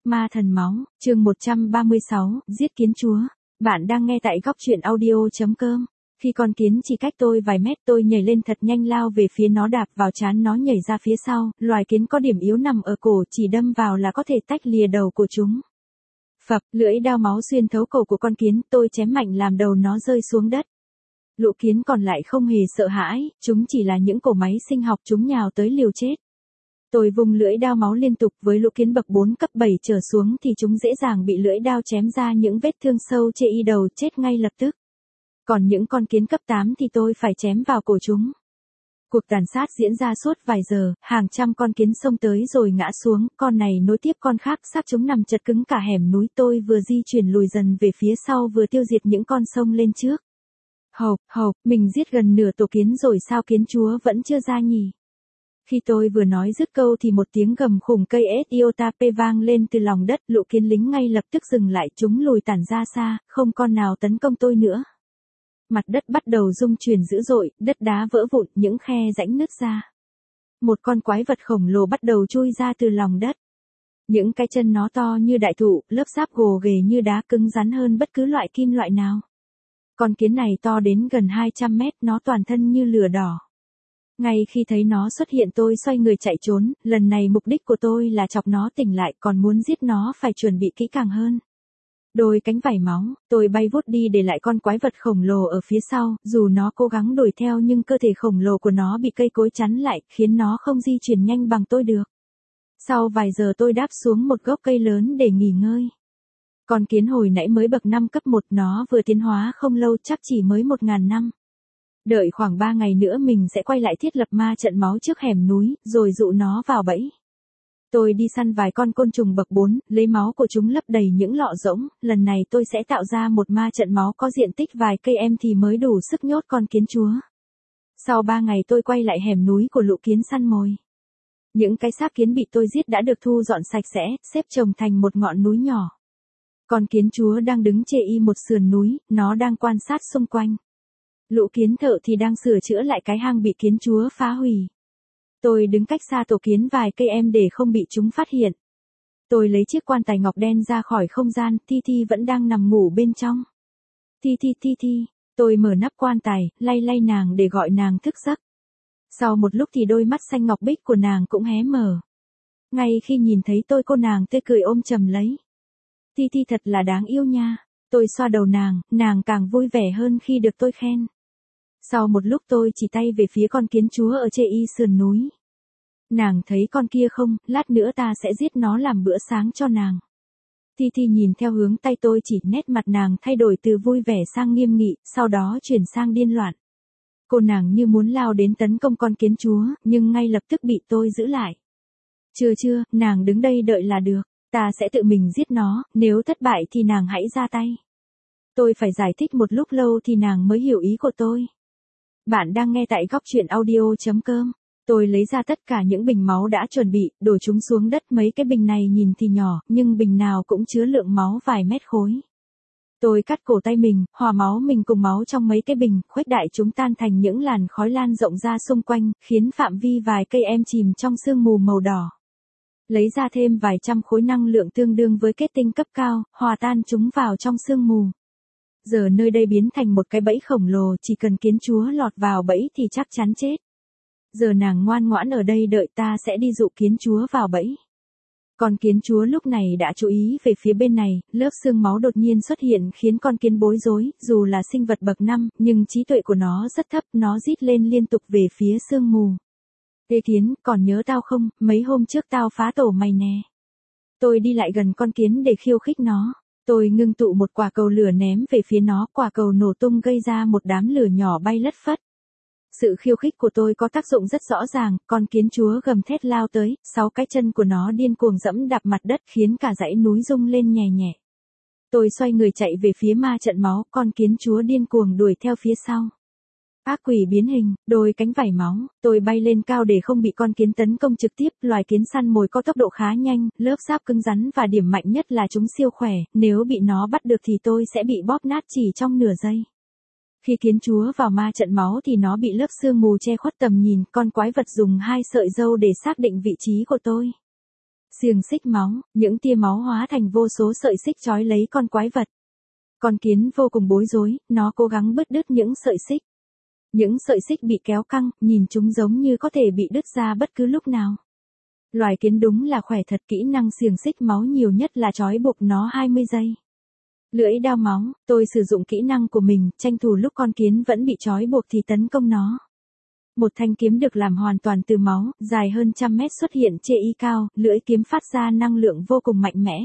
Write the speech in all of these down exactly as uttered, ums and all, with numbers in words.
Ma thần máu, chương một trăm ba mươi sáu, giết kiến chúa. Bạn đang nghe tại góc truyện audio.com. Khi con kiến chỉ cách tôi vài mét, tôi nhảy lên thật nhanh, lao về phía nó, đạp vào trán nó, nhảy ra phía sau. Loài kiến có điểm yếu nằm ở cổ, chỉ đâm vào là có thể tách lìa đầu của chúng. Phập, lưỡi dao máu xuyên thấu cổ của con kiến, tôi chém mạnh làm đầu nó rơi xuống đất. Lũ kiến còn lại không hề sợ hãi, chúng chỉ là những cỗ máy sinh học, chúng nhào tới liều chết. Tôi vung lưỡi dao máu liên tục, với lũ kiến bậc bốn cấp bảy trở xuống thì chúng dễ dàng bị lưỡi dao chém ra những vết thương sâu chê y đầu, chết ngay lập tức. Còn những con kiến cấp tám thì tôi phải chém vào cổ chúng. Cuộc tàn sát diễn ra suốt vài giờ, hàng trăm con kiến xông tới rồi ngã xuống, con này nối tiếp con khác, xác chúng nằm chật cứng cả hẻm núi. Tôi vừa di chuyển lùi dần về phía sau, vừa tiêu diệt những con xông lên trước. Hộp, hộp, mình giết gần nửa tổ kiến rồi sao kiến chúa vẫn chưa ra nhỉ? Khi tôi vừa nói dứt câu thì một tiếng gầm khủng cây Etiotape vang lên từ lòng đất, lũ kiến lính ngay lập tức dừng lại, chúng lùi tản ra xa, không con nào tấn công tôi nữa. Mặt đất bắt đầu rung chuyển dữ dội, đất đá vỡ vụn, những khe rãnh nứt ra. Một con quái vật khổng lồ bắt đầu chui ra từ lòng đất. Những cái chân nó to như đại thụ, lớp giáp gồ ghề như đá, cứng rắn hơn bất cứ loại kim loại nào. Con kiến này to đến gần hai trăm mét, nó toàn thân như lửa đỏ. Ngay khi thấy nó xuất hiện, tôi xoay người chạy trốn, lần này mục đích của tôi là chọc nó tỉnh lại, còn muốn giết nó phải chuẩn bị kỹ càng hơn. Đôi cánh vảy máu, tôi bay vút đi để lại con quái vật khổng lồ ở phía sau, dù nó cố gắng đuổi theo nhưng cơ thể khổng lồ của nó bị cây cối chắn lại, khiến nó không di chuyển nhanh bằng tôi được. Sau vài giờ tôi đáp xuống một gốc cây lớn để nghỉ ngơi. Con kiến hồi nãy mới bậc năm cấp một, nó vừa tiến hóa không lâu, chắc chỉ mới một ngàn năm. Đợi khoảng ba ngày nữa mình sẽ quay lại thiết lập ma trận máu trước hẻm núi, rồi dụ nó vào bẫy. Tôi đi săn vài con côn trùng bậc bốn, lấy máu của chúng lấp đầy những lọ rỗng, lần này tôi sẽ tạo ra một ma trận máu có diện tích vài cây em thì mới đủ sức nhốt con kiến chúa. Sau ba ngày tôi quay lại hẻm núi của lũ kiến săn mồi. Những cái xác kiến bị tôi giết đã được thu dọn sạch sẽ, xếp chồng thành một ngọn núi nhỏ. Con kiến chúa đang đứng chê y một sườn núi, nó đang quan sát xung quanh. Lũ kiến thợ thì đang sửa chữa lại cái hang bị kiến chúa phá hủy. Tôi đứng cách xa tổ kiến vài cây em để không bị chúng phát hiện. Tôi lấy chiếc quan tài ngọc đen ra khỏi không gian, Thi Thi vẫn đang nằm ngủ bên trong. Thi Thi Thi Thi, tôi mở nắp quan tài, lay lay nàng để gọi nàng thức giấc. Sau một lúc thì đôi mắt xanh ngọc bích của nàng cũng hé mở. Ngay khi nhìn thấy tôi, cô nàng tươi cười ôm chầm lấy. Thi Thi thật là đáng yêu nha. Tôi xoa đầu nàng, nàng càng vui vẻ hơn khi được tôi khen. Sau một lúc tôi chỉ tay về phía con kiến chúa ở chê y sườn núi. Nàng thấy con kia không, lát nữa ta sẽ giết nó làm bữa sáng cho nàng. Thi Thi nhìn theo hướng tay tôi chỉ, nét mặt nàng thay đổi từ vui vẻ sang nghiêm nghị, sau đó chuyển sang điên loạn. Cô nàng như muốn lao đến tấn công con kiến chúa, nhưng ngay lập tức bị tôi giữ lại. Chưa chưa, nàng đứng đây đợi là được, ta sẽ tự mình giết nó, nếu thất bại thì nàng hãy ra tay. Tôi phải giải thích một lúc lâu thì nàng mới hiểu ý của tôi. Bạn đang nghe tại góc truyện audio.com. Tôi lấy ra tất cả những bình máu đã chuẩn bị, đổ chúng xuống đất. Mấy cái bình này nhìn thì nhỏ, nhưng bình nào cũng chứa lượng máu vài mét khối. Tôi cắt cổ tay mình, hòa máu mình cùng máu trong mấy cái bình, khuếch đại chúng tan thành những làn khói lan rộng ra xung quanh, khiến phạm vi vài cây em chìm trong sương mù màu đỏ. Lấy ra thêm vài trăm khối năng lượng tương đương với kết tinh cấp cao, hòa tan chúng vào trong sương mù. Giờ nơi đây biến thành một cái bẫy khổng lồ, chỉ cần kiến chúa lọt vào bẫy thì chắc chắn chết. Giờ nàng ngoan ngoãn ở đây đợi, ta sẽ đi dụ kiến chúa vào bẫy. Con kiến chúa lúc này đã chú ý về phía bên này, lớp xương máu đột nhiên xuất hiện khiến con kiến bối rối, dù là sinh vật bậc năm, nhưng trí tuệ của nó rất thấp, nó rít lên liên tục về phía sương mù. Ê kiến, còn nhớ tao không, mấy hôm trước tao phá tổ mày nè. Tôi đi lại gần con kiến để khiêu khích nó. Tôi ngưng tụ một quả cầu lửa ném về phía nó, quả cầu nổ tung gây ra một đám lửa nhỏ bay lất phất. Sự khiêu khích của tôi có tác dụng rất rõ ràng, con kiến chúa gầm thét lao tới, sáu cái chân của nó điên cuồng dẫm đạp mặt đất khiến cả dãy núi rung lên nhè nhẹ. Tôi xoay người chạy về phía ma trận máu, con kiến chúa điên cuồng đuổi theo phía sau. Ác quỷ biến hình, đôi cánh vảy máu, tôi bay lên cao để không bị con kiến tấn công trực tiếp. Loài kiến săn mồi có tốc độ khá nhanh, lớp giáp cứng rắn và điểm mạnh nhất là chúng siêu khỏe, nếu bị nó bắt được thì tôi sẽ bị bóp nát chỉ trong nửa giây. Khi kiến chúa vào ma trận máu thì nó bị lớp sương mù che khuất tầm nhìn, con quái vật dùng hai sợi râu để xác định vị trí của tôi. Xiềng xích máu, những tia máu hóa thành vô số sợi xích trói lấy con quái vật. Con kiến vô cùng bối rối, nó cố gắng bứt đứt những sợi xích. Những sợi xích bị kéo căng, nhìn chúng giống như có thể bị đứt ra bất cứ lúc nào. Loài kiến đúng là khỏe thật, kỹ năng xiềng xích máu nhiều nhất là trói buộc nó hai mươi giây. Lưỡi đao máu, tôi sử dụng kỹ năng của mình, tranh thủ lúc con kiến vẫn bị trói buộc thì tấn công nó. Một thanh kiếm được làm hoàn toàn từ máu, dài hơn trăm mét xuất hiện trên y cao, lưỡi kiếm phát ra năng lượng vô cùng mạnh mẽ.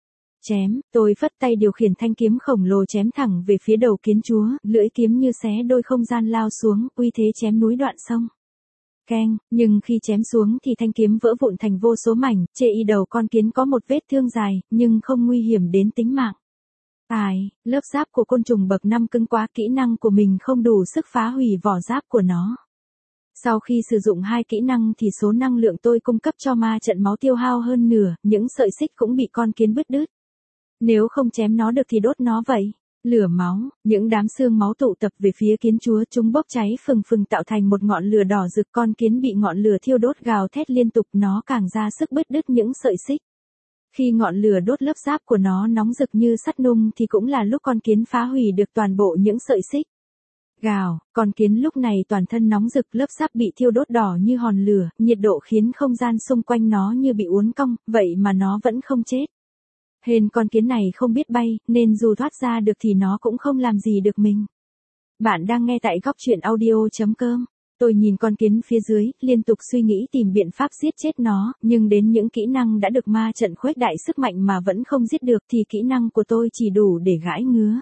Chém, tôi phất tay điều khiển thanh kiếm khổng lồ chém thẳng về phía đầu kiến chúa, lưỡi kiếm như xé đôi không gian lao xuống, uy thế chém núi đoạn sông. Keng, nhưng khi chém xuống thì thanh kiếm vỡ vụn thành vô số mảnh, trên y đầu con kiến có một vết thương dài, nhưng không nguy hiểm đến tính mạng. Ai, lớp giáp của côn trùng bậc năm cứng quá, kỹ năng của mình không đủ sức phá hủy vỏ giáp của nó. Sau khi sử dụng hai kỹ năng thì số năng lượng tôi cung cấp cho ma trận máu tiêu hao hơn nửa, những sợi xích cũng bị con kiến bứt đứt. Nếu không chém nó được thì đốt nó vậy. Lửa máu, những đám xương máu tụ tập về phía kiến chúa, chúng bốc cháy phừng phừng tạo thành một ngọn lửa đỏ rực, con kiến bị ngọn lửa thiêu đốt gào thét liên tục, nó càng ra sức bứt đứt những sợi xích. Khi ngọn lửa đốt lớp giáp của nó nóng rực như sắt nung thì cũng là lúc con kiến phá hủy được toàn bộ những sợi xích. Gào, con kiến lúc này toàn thân nóng rực, lớp giáp bị thiêu đốt đỏ như hòn lửa, nhiệt độ khiến không gian xung quanh nó như bị uốn cong, vậy mà nó vẫn không chết. Hên con kiến này không biết bay, nên dù thoát ra được thì nó cũng không làm gì được mình. Bạn đang nghe tại góc truyện audio chấm com. Tôi nhìn con kiến phía dưới, liên tục suy nghĩ tìm biện pháp giết chết nó, nhưng đến những kỹ năng đã được ma trận khuếch đại sức mạnh mà vẫn không giết được thì kỹ năng của tôi chỉ đủ để gãi ngứa.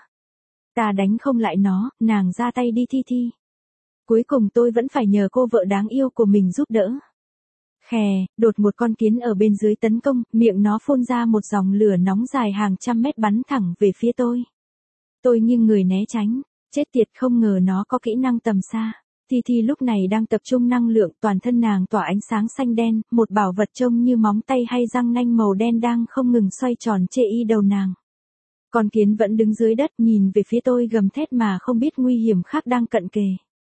Ta đánh không lại nó, nàng ra tay đi Thi Thi. Cuối cùng tôi vẫn phải nhờ cô vợ đáng yêu của mình giúp đỡ. Khè, đột một con kiến ở bên dưới tấn công, miệng nó phun ra một dòng lửa nóng dài hàng trăm mét bắn thẳng về phía tôi. Tôi nghiêng người né tránh, chết tiệt, không ngờ nó có kỹ năng tầm xa. Thi Thi lúc này đang tập trung năng lượng, toàn thân nàng tỏa ánh sáng xanh đen, một bảo vật trông như móng tay hay răng nanh màu đen đang không ngừng xoay tròn trên y đầu nàng. Con kiến vẫn đứng dưới đất nhìn về phía tôi gầm thét mà không biết nguy hiểm khác đang cận kề.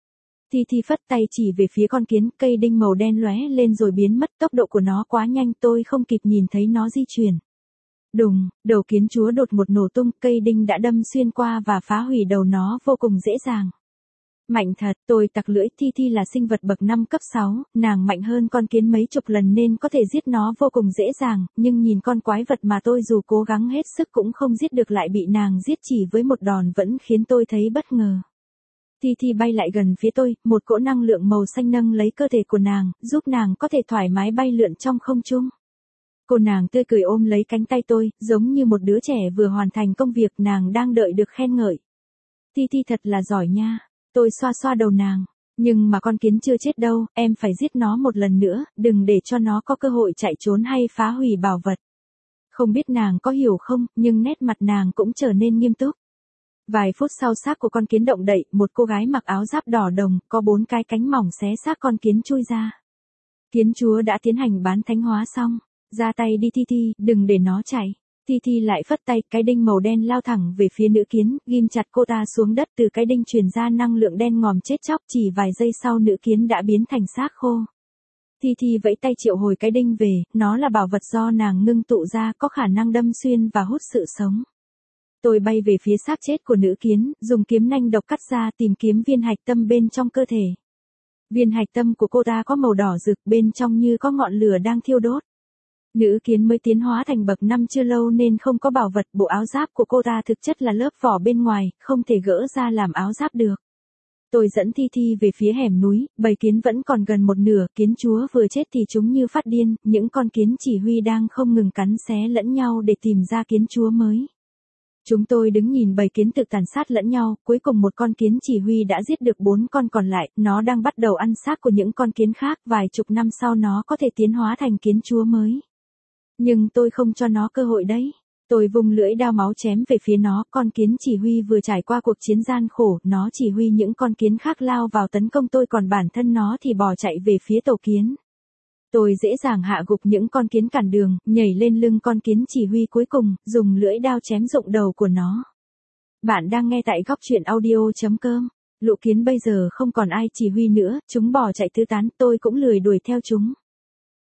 Thi Thi phất tay chỉ về phía con kiến, cây đinh màu đen lóe lên rồi biến mất, tốc độ của nó quá nhanh tôi không kịp nhìn thấy nó di chuyển. Đùng, đầu kiến chúa đột một nổ tung, cây đinh đã đâm xuyên qua và phá hủy đầu nó vô cùng dễ dàng. Mạnh thật, tôi tặc lưỡi, Thi Thi là sinh vật bậc năm cấp sáu, nàng mạnh hơn con kiến mấy chục lần nên có thể giết nó vô cùng dễ dàng, nhưng nhìn con quái vật mà tôi dù cố gắng hết sức cũng không giết được lại bị nàng giết chỉ với một đòn vẫn khiến tôi thấy bất ngờ. Thi Thi bay lại gần phía tôi, một cỗ năng lượng màu xanh nâng lấy cơ thể của nàng, giúp nàng có thể thoải mái bay lượn trong không trung. Cô nàng tươi cười ôm lấy cánh tay tôi, giống như một đứa trẻ vừa hoàn thành công việc, nàng đang đợi được khen ngợi. Thi Thi thật là giỏi nha. Tôi xoa xoa đầu nàng. Nhưng mà con kiến chưa chết đâu, em phải giết nó một lần nữa, đừng để cho nó có cơ hội chạy trốn hay phá hủy bảo vật. Không biết nàng có hiểu không, nhưng nét mặt nàng cũng trở nên nghiêm túc. Vài phút sau xác của con kiến động đậy, một cô gái mặc áo giáp đỏ đồng, có bốn cái cánh mỏng xé xác con kiến chui ra. Kiến chúa đã tiến hành bán thánh hóa xong. Ra tay đi Thi Thi, đừng để nó chạy. Thi Thi lại phất tay, cái đinh màu đen lao thẳng về phía nữ kiến, ghim chặt cô ta xuống đất, từ cái đinh truyền ra năng lượng đen ngòm chết chóc, chỉ vài giây sau nữ kiến đã biến thành xác khô. Thi Thi vẫy tay triệu hồi cái đinh về, nó là bảo vật do nàng ngưng tụ ra, có khả năng đâm xuyên và hút sự sống. Tôi bay về phía xác chết của nữ kiến, dùng kiếm nanh độc cắt ra tìm kiếm viên hạch tâm bên trong cơ thể. Viên hạch tâm của cô ta có màu đỏ rực, bên trong như có ngọn lửa đang thiêu đốt. Nữ kiến mới tiến hóa thành bậc năm chưa lâu nên không có bảo vật, bộ áo giáp của cô ta thực chất là lớp vỏ bên ngoài, không thể gỡ ra làm áo giáp được. Tôi dẫn Thi Thi về phía hẻm núi, bầy kiến vẫn còn gần một nửa, kiến chúa vừa chết thì chúng như phát điên, những con kiến chỉ huy đang không ngừng cắn xé lẫn nhau để tìm ra kiến chúa mới. Chúng tôi đứng nhìn bầy kiến tự tàn sát lẫn nhau, cuối cùng một con kiến chỉ huy đã giết được bốn con còn lại, nó đang bắt đầu ăn xác của những con kiến khác, vài chục năm sau nó có thể tiến hóa thành kiến chúa mới. Nhưng tôi không cho nó cơ hội đấy. Tôi vung lưỡi đao máu chém về phía nó, con kiến chỉ huy vừa trải qua cuộc chiến gian khổ, nó chỉ huy những con kiến khác lao vào tấn công tôi còn bản thân nó thì bỏ chạy về phía tổ kiến. Tôi dễ dàng hạ gục những con kiến cản đường, nhảy lên lưng con kiến chỉ huy cuối cùng, dùng lưỡi đao chém rụng đầu của nó. Bạn đang nghe tại góc truyện audio chấm com. Lũ kiến bây giờ không còn ai chỉ huy nữa, chúng bỏ chạy tứ tán, tôi cũng lười đuổi theo chúng.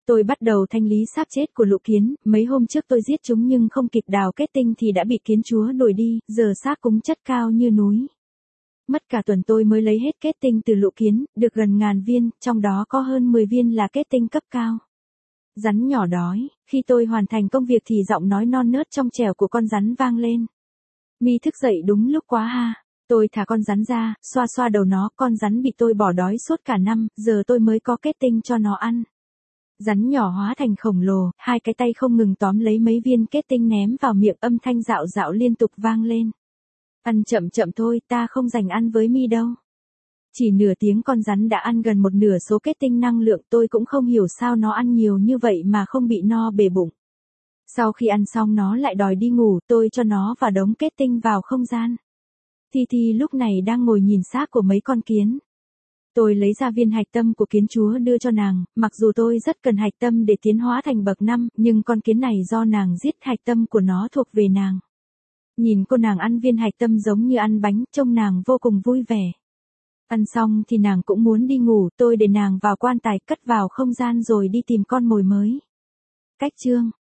Tôi bắt đầu thanh lý xác chết của lũ kiến, mấy hôm trước tôi giết chúng nhưng không kịp đào kết tinh thì đã bị kiến chúa đuổi đi, giờ xác cũng chất cao như núi. Mất cả tuần tôi mới lấy hết kết tinh từ lũ kiến, được gần ngàn viên, trong đó có hơn mười viên là kết tinh cấp cao. Rắn nhỏ đói, khi tôi hoàn thành công việc thì giọng nói non nớt trong trẻo của con rắn vang lên. Mi thức dậy đúng lúc quá ha. Tôi thả con rắn ra, xoa xoa đầu nó, con rắn bị tôi bỏ đói suốt cả năm, giờ tôi mới có kết tinh cho nó ăn. Rắn nhỏ hóa thành khổng lồ, hai cái tay không ngừng tóm lấy mấy viên kết tinh ném vào miệng, âm thanh dạo dạo liên tục vang lên. Ăn chậm chậm thôi, ta không dành ăn với Mi đâu. Chỉ nửa tiếng con rắn đã ăn gần một nửa số kết tinh năng lượng, tôi cũng không hiểu sao nó ăn nhiều như vậy mà không bị no bể bụng. Sau khi ăn xong nó lại đòi đi ngủ, tôi cho nó và đống kết tinh vào không gian. Thi Thi lúc này đang ngồi nhìn xác của mấy con kiến. Tôi lấy ra viên hạch tâm của kiến chúa đưa cho nàng, mặc dù tôi rất cần hạch tâm để tiến hóa thành bậc năm, nhưng con kiến này do nàng giết, hạch tâm của nó thuộc về nàng. Nhìn cô nàng ăn viên hạch tâm giống như ăn bánh, trông nàng vô cùng vui vẻ. Ăn xong thì nàng cũng muốn đi ngủ, tôi để nàng vào quan tài cất vào không gian rồi đi tìm con mồi mới. Cách chương